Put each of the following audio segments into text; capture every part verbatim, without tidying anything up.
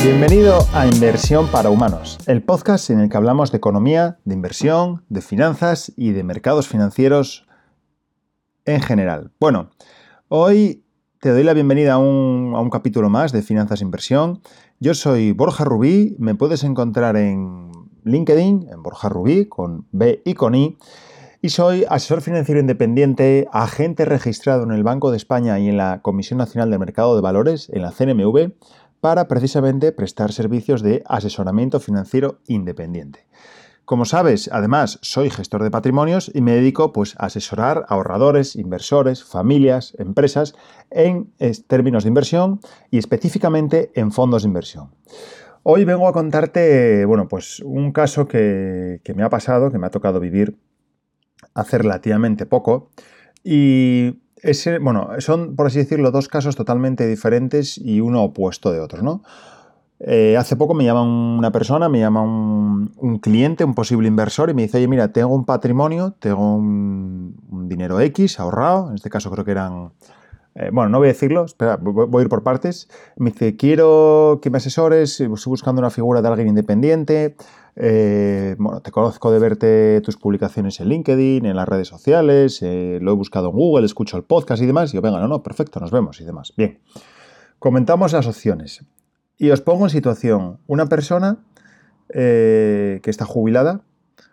Bienvenido a Inversión para Humanos, el podcast en el que hablamos de economía, de inversión, de finanzas y de mercados financieros en general. Bueno, hoy te doy la bienvenida a un, a un capítulo más de Finanzas e Inversión. Yo soy Borja Rubí, me puedes encontrar en LinkedIn, en Borja Rubí, con B y con I, y soy asesor financiero independiente, agente registrado en el Banco de España y en la Comisión Nacional del Mercado de Valores, en la C N M V, para precisamente prestar servicios de asesoramiento financiero independiente. Como sabes, además, soy gestor de patrimonios y me dedico pues, a asesorar a ahorradores, inversores, familias, empresas en términos de inversión y específicamente en fondos de inversión. Hoy vengo a contarte bueno, pues, un caso que, que me ha pasado, que me ha tocado vivir hace relativamente poco y ese, bueno, son, por así decirlo, dos casos totalmente diferentes y uno opuesto de otro, ¿no? Eh, hace poco me llama una persona, me llama un, un cliente, un posible inversor y me dice, oye, mira, tengo un patrimonio, tengo un, un dinero X ahorrado, en este caso creo que eran, eh, bueno, no voy a decirlo, espera, voy, voy a ir por partes. Me dice, quiero que me asesores, estoy buscando una figura de alguien independiente, eh, bueno, te conozco de verte tus publicaciones en LinkedIn, en las redes sociales, eh, lo he buscado en Google, escucho el podcast y demás, y yo, venga, no, no, perfecto, nos vemos y demás. Bien, comentamos las opciones. Y os pongo en situación, una persona eh, que está jubilada,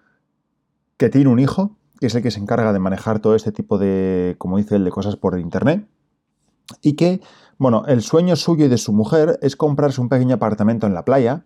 que tiene un hijo, que es el que se encarga de manejar todo este tipo de, como dice él, de cosas por internet, y que, bueno, el sueño suyo y de su mujer es comprarse un pequeño apartamento en la playa,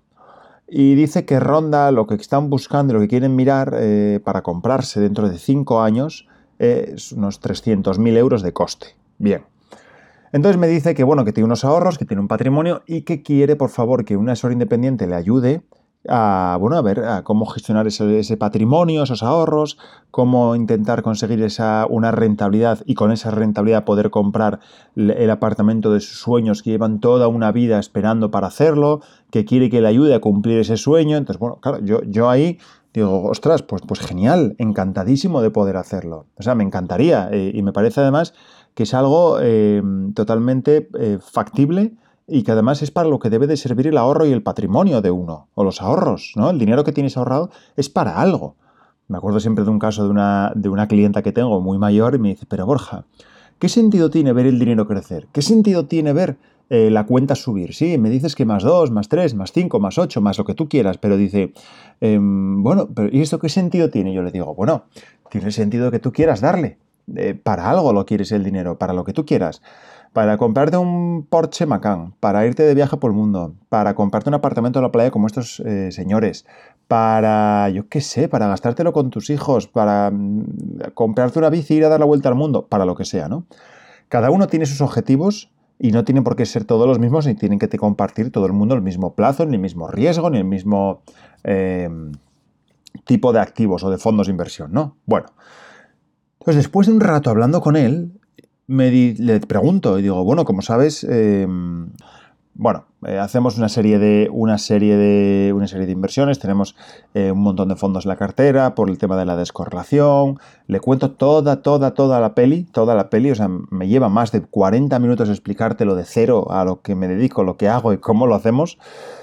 y dice que ronda lo que están buscando y lo que quieren mirar eh, para comprarse dentro de cinco años eh, es unos trescientos mil euros de coste. Bien. Entonces me dice que, bueno, que tiene unos ahorros, que tiene un patrimonio y que quiere, por favor, que un asesor independiente le ayude a, bueno, a ver a cómo gestionar ese, ese patrimonio, esos ahorros, cómo intentar conseguir esa, una rentabilidad y con esa rentabilidad poder comprar el, el apartamento de sus sueños que llevan toda una vida esperando para hacerlo, que quiere que le ayude a cumplir ese sueño. Entonces, bueno, claro, yo, yo ahí digo, ostras, pues, pues genial, encantadísimo de poder hacerlo. O sea, me encantaría eh, y me parece además que es algo eh, totalmente eh, factible y que además es para lo que debe de servir el ahorro y el patrimonio de uno, o los ahorros, ¿no? El dinero que tienes ahorrado es para algo. Me acuerdo siempre de un caso de una, de una clienta que tengo muy mayor y me dice, pero Borja, ¿qué sentido tiene ver el dinero crecer? ¿Qué sentido tiene ver eh, la cuenta subir? Sí, me dices que más dos, más tres, más cinco, más ocho, más lo que tú quieras, pero dice, eh, bueno, pero ¿y esto qué sentido tiene? Yo le digo, bueno, tiene el sentido que tú quieras darle. Eh, para algo lo quieres el dinero, para lo que tú quieras. Para comprarte un Porsche Macan, para irte de viaje por el mundo, para comprarte un apartamento en la playa como estos eh, señores, para, yo qué sé, para gastártelo con tus hijos, para mm, comprarte una bici y ir a dar la vuelta al mundo, para lo que sea, ¿no? Cada uno tiene sus objetivos y no tienen por qué ser todos los mismos ni tienen que te compartir todo el mundo el mismo plazo, ni el mismo riesgo, ni el mismo eh, tipo de activos o de fondos de inversión, ¿no? Bueno, entonces después de un rato hablando con él, me di, le pregunto y digo, bueno, como sabes, eh, bueno, eh, hacemos una serie de una serie de una serie de inversiones, tenemos eh, un montón de fondos en la cartera por el tema de la descorrelación. Le cuento toda, toda, toda la peli, toda la peli, o sea, me lleva más de cuarenta minutos explicártelo de cero a lo que me dedico, lo que hago y cómo lo hacemos.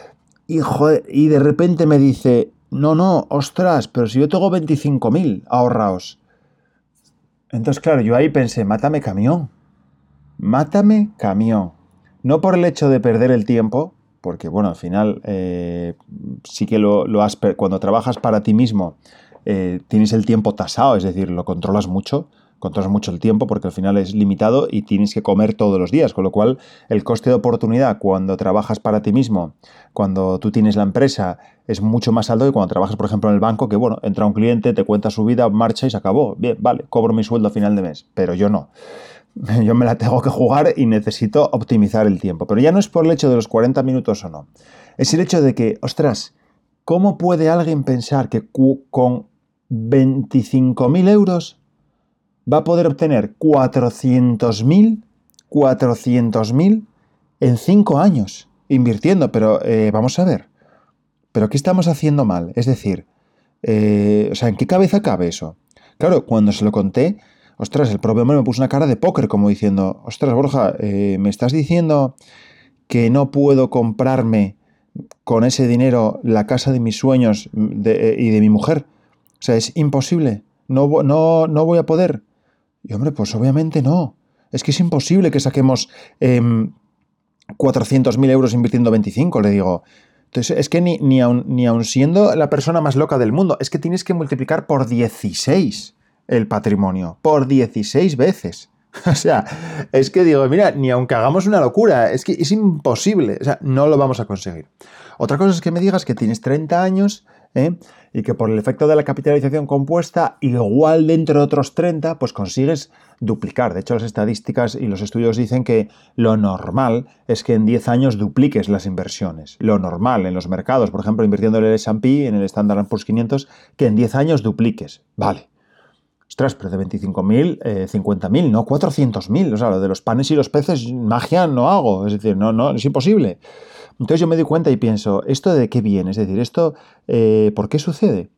Y, joder, y de repente me dice, no, no, ostras, pero si yo tengo veinticinco mil ahorrados. Entonces, claro, yo ahí pensé, mátame camión, mátame camión. No por el hecho de perder el tiempo, porque, bueno, al final eh, sí que lo, lo has... Cuando trabajas para ti mismo, eh, tienes el tiempo tasado, es decir, lo controlas mucho, controlas mucho el tiempo porque al final es limitado y tienes que comer todos los días, con lo cual el coste de oportunidad cuando trabajas para ti mismo, cuando tú tienes la empresa, es mucho más alto que cuando trabajas, por ejemplo, en el banco, que bueno, entra un cliente, te cuenta su vida, marcha y se acabó. Bien, vale, cobro mi sueldo a final de mes, pero yo no. Yo me la tengo que jugar y necesito optimizar el tiempo. Pero ya no es por el hecho de los cuarenta minutos o no. Es el hecho de que, ostras, ¿cómo puede alguien pensar que con veinticinco mil euros va a poder obtener cuatrocientos mil en cinco años invirtiendo? Pero eh, vamos a ver, ¿pero qué estamos haciendo mal? Es decir, eh, o sea, ¿en qué cabeza cabe eso? Claro, cuando se lo conté, ostras, el propio hombre me puso una cara de póker como diciendo, ostras, Borja, eh, ¿me estás diciendo que no puedo comprarme con ese dinero la casa de mis sueños de, y de mi mujer? O sea, es imposible. No, no, no voy a poder. Y hombre, pues obviamente no. Es que es imposible que saquemos eh, cuatrocientos mil euros invirtiendo veinticinco, le digo. Entonces, es que ni, ni, aun, ni aun siendo la persona más loca del mundo, es que tienes que multiplicar por dieciséis el patrimonio. Por dieciséis veces. O sea, es que digo, mira, ni aunque hagamos una locura, es que es imposible. O sea, no lo vamos a conseguir. Otra cosa es que me digas que tienes treinta años, ¿eh? Y que por el efecto de la capitalización compuesta, igual dentro de otros treinta, pues consigues duplicar. De hecho, las estadísticas y los estudios dicen que lo normal es que en diez años dupliques las inversiones. Lo normal en los mercados, por ejemplo, invirtiendo en el ese and pe, en el Standard and Poor's quinientos, que en diez años dupliques. Vale. Ostras, pero de veinticinco mil, eh, cincuenta mil, no cuatrocientos mil. O sea, lo de los panes y los peces, magia no hago. Es decir, no, no, es imposible. Entonces yo me doy cuenta y pienso, ¿esto de qué viene? Es decir, ¿esto eh, por qué sucede?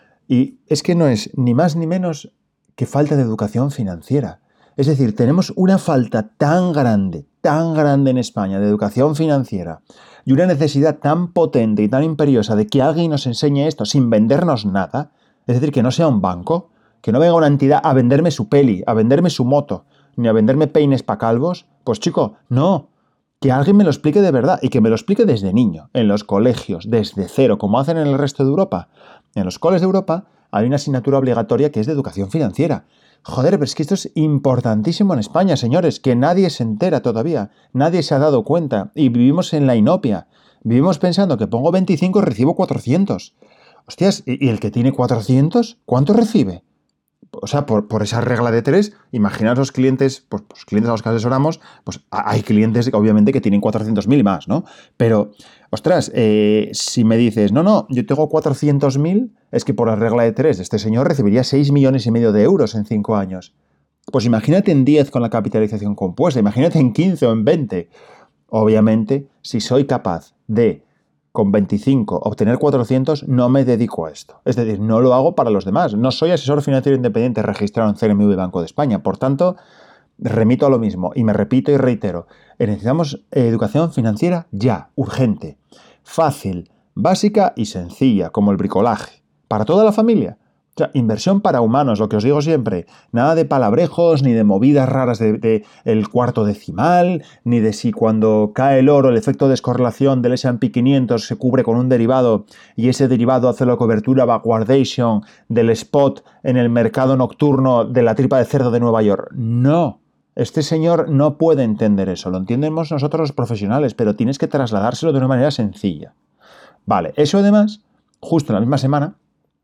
Y es que no es ni más ni menos que falta de educación financiera. Es decir, tenemos una falta tan grande, tan grande en España de educación financiera y una necesidad tan potente y tan imperiosa de que alguien nos enseñe esto sin vendernos nada. Es decir, que no sea un banco, que no venga una entidad a venderme su peli, a venderme su moto, ni a venderme peines pa' calvos. Pues chico, no. Que alguien me lo explique de verdad y que me lo explique desde niño, en los colegios, desde cero, como hacen en el resto de Europa. En los coles de Europa hay una asignatura obligatoria que es de educación financiera. Joder, pero es que esto es importantísimo en España, señores, que nadie se entera todavía, nadie se ha dado cuenta y vivimos en la inopia. Vivimos pensando que pongo veinticinco y recibo cuatrocientos. Hostias, ¿y el que tiene cuatrocientos? ¿Cuánto recibe? O sea, por, por esa regla de tres, imaginaos los clientes, pues los clientes a los que asesoramos, pues hay clientes obviamente que tienen cuatrocientos mil y más, ¿no? Pero, ostras, eh, si me dices, no, no, yo tengo cuatrocientos mil, es que por la regla de tres, este señor recibiría seis millones y medio de euros en cinco años. Pues imagínate en diez con la capitalización compuesta, imagínate en quince o en veinte. Obviamente, si soy capaz de con veinticinco obtener cuatrocientos, no me dedico a esto. Es decir, no lo hago para los demás. No soy asesor financiero independiente registrado en C N M V Banco de España. Por tanto, remito a lo mismo y me repito y reitero. Necesitamos educación financiera ya, urgente, fácil, básica y sencilla, como el bricolaje. Para toda la familia. O sea, inversión para humanos, lo que os digo siempre. Nada de palabrejos, ni de movidas raras de, de el cuarto decimal, ni de si cuando cae el oro el efecto de descorrelación del ese and pe quinientos se cubre con un derivado y ese derivado hace la cobertura backwardation del spot en el mercado nocturno de la tripa de cerdo de Nueva York. No. Este señor no puede entender eso. Lo entendemos nosotros los profesionales, pero tienes que trasladárselo de una manera sencilla. Vale, eso además, justo en la misma semana,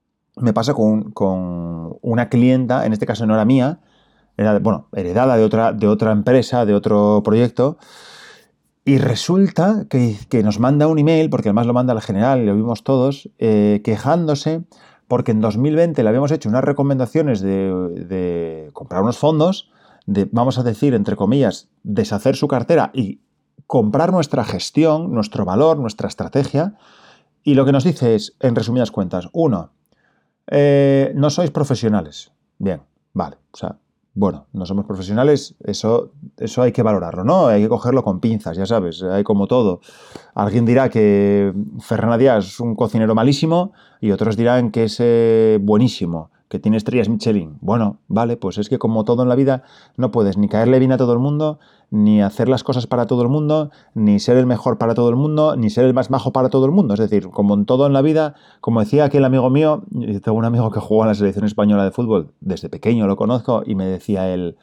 me pasa con, con una clienta, en este caso no era mía, era, bueno, heredada de otra, de otra empresa, de otro proyecto, y resulta que, que nos manda un email, porque además lo manda al general y lo vimos todos, eh, quejándose porque en dos mil veinte le habíamos hecho unas recomendaciones de, de comprar unos fondos, de, vamos a decir, entre comillas, deshacer su cartera y comprar nuestra gestión, nuestro valor, nuestra estrategia, y lo que nos dice es, en resumidas cuentas, uno, Eh, no sois profesionales. Bien, vale. O sea, bueno, no somos profesionales, eso, eso hay que valorarlo, ¿no? Hay que cogerlo con pinzas, ya sabes, hay como todo. Alguien dirá que Ferran Adrià es un cocinero malísimo y otros dirán que es eh, buenísimo, que tiene estrellas Michelin. Bueno, vale, pues es que como todo en la vida no puedes ni caerle bien a todo el mundo, ni hacer las cosas para todo el mundo, ni ser el mejor para todo el mundo, ni ser el más majo para todo el mundo. Es decir, como en todo en la vida, como decía aquel amigo mío, yo tengo un amigo que jugó en la selección española de fútbol, desde pequeño lo conozco, y me decía él,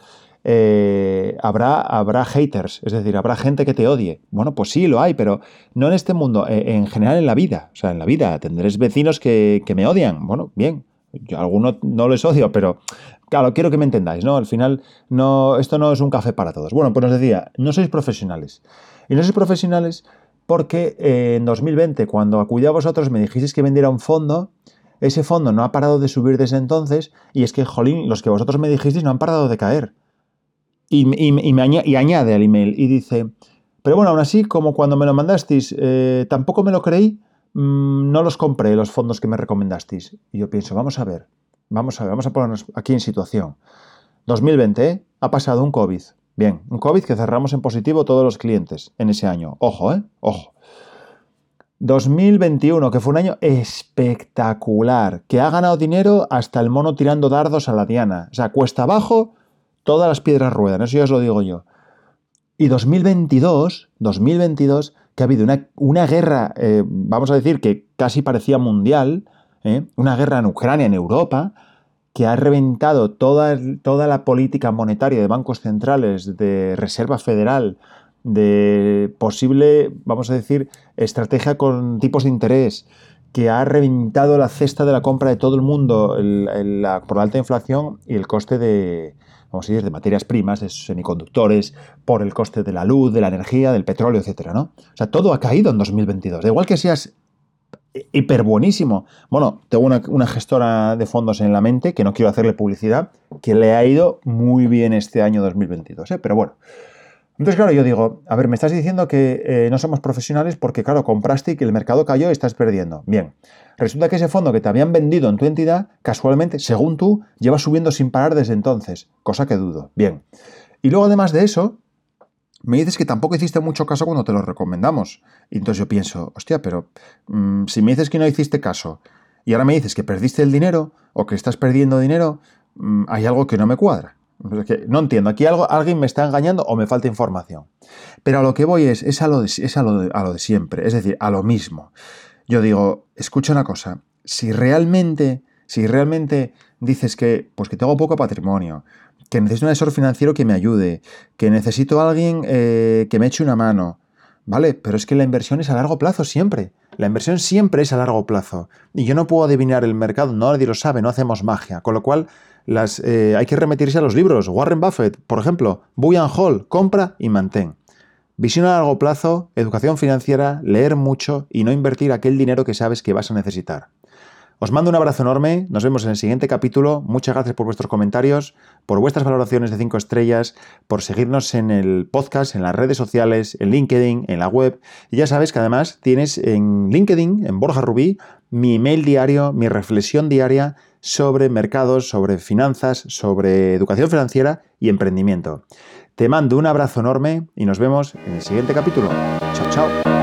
eh, habrá, habrá haters, es decir, habrá gente que te odie. Bueno, pues sí, lo hay, pero no en este mundo, en general en la vida. O sea, en la vida tendréis vecinos que, que me odian. Bueno, bien. Yo a algunos no les odio, pero claro, quiero que me entendáis, ¿no? Al final, no, esto no es un café para todos. Bueno, pues os decía, no sois profesionales. Y no sois profesionales porque eh, en dos mil veinte, cuando acudí a vosotros, me dijisteis que vendiera un fondo. Ese fondo no ha parado de subir desde entonces y es que, jolín, los que vosotros me dijisteis no han parado de caer. Y, y, y, me añade, y añade al email y dice, pero bueno, aún así, como cuando me lo mandasteis, eh, tampoco me lo creí, no los compré, los fondos que me recomendasteis. Y yo pienso, vamos a ver, vamos a ver, vamos a ponernos aquí en situación. dos mil veinte, ¿eh? Ha pasado un COVID. Bien, un COVID que cerramos en positivo todos los clientes en ese año. Ojo, ¿eh? Ojo. dos mil veintiuno, que fue un año espectacular, que ha ganado dinero hasta el mono tirando dardos a la diana. O sea, cuesta abajo, todas las piedras ruedan, eso ya os lo digo yo. Y dos mil veintidós, dos mil veintidós, que ha habido una, una guerra, eh, vamos a decir, que casi parecía mundial, ¿eh? Una guerra en Ucrania, en Europa, que ha reventado toda, toda la política monetaria de bancos centrales, de Reserva Federal, de posible, vamos a decir, estrategia con tipos de interés, que ha reventado la cesta de la compra de todo el mundo el, el, la, por la alta inflación y el coste de, vamos a decir, de materias primas, de semiconductores, por el coste de la luz, de la energía, del petróleo, etcétera, ¿no? O sea, todo ha caído en dos mil veintidós. Da igual que seas hiper buenísimo. Bueno, tengo una, una gestora de fondos en la mente, que no quiero hacerle publicidad, que le ha ido muy bien este año dos mil veintidós, ¿eh? Pero bueno. Entonces, claro, yo digo, a ver, me estás diciendo que eh, no somos profesionales porque, claro, compraste y que el mercado cayó y estás perdiendo. Bien, resulta que ese fondo que te habían vendido en tu entidad, casualmente, según tú, lleva subiendo sin parar desde entonces, cosa que dudo. Bien. Y luego, además de eso, me dices que tampoco hiciste mucho caso cuando te lo recomendamos. Y entonces yo pienso, hostia, pero mmm, si me dices que no hiciste caso y ahora me dices que perdiste el dinero o que estás perdiendo dinero, mmm, hay algo que no me cuadra. No entiendo, aquí algo, alguien me está engañando o me falta información. Pero a lo que voy es, es, a, lo de, es a, lo de, a lo de siempre, es decir, a lo mismo. Yo digo, escucha una cosa, si realmente, si realmente dices que, pues que tengo poco patrimonio, que necesito un asesor financiero que me ayude, que necesito a alguien eh, que me eche una mano, ¿vale? Pero es que la inversión es a largo plazo siempre. La inversión siempre es a largo plazo. Y yo no puedo adivinar el mercado, no, nadie lo sabe, no hacemos magia. Con lo cual, las, eh, hay que remitirse a los libros. Warren Buffett, por ejemplo, Buy and Hold, compra y mantén. Visión a largo plazo, educación financiera, leer mucho y no invertir aquel dinero que sabes que vas a necesitar. Os mando un abrazo enorme, nos vemos en el siguiente capítulo. Muchas gracias por vuestros comentarios, por vuestras valoraciones de cinco estrellas, por seguirnos en el podcast, en las redes sociales, en LinkedIn, en la web. Y ya sabes que además tienes en LinkedIn, en Borja Rubí, mi email diario, mi reflexión diaria sobre mercados, sobre finanzas, sobre educación financiera y emprendimiento. Te mando un abrazo enorme y nos vemos en el siguiente capítulo. Chao, chao.